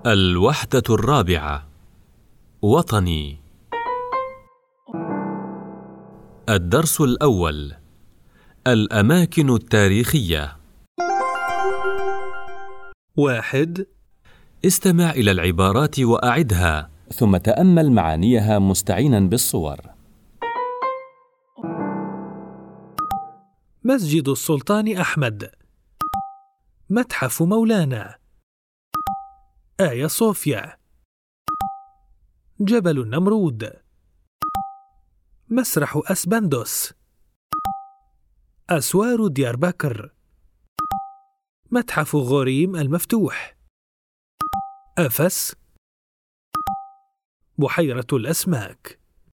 الوحدة الرابعة. وطني. الدرس الأول: الأماكن التاريخية. 1. استمع إلى العبارات وأعدها، ثم تأمل معانيها مستعينا بالصور. مسجد السلطان أحمد، متحف مولانا، آيا صوفيا، جبل النمرود، مسرح أسبندوس، أسوار دياربكر، متحف غوريم المفتوح، أفس، بحيرة الأسماك.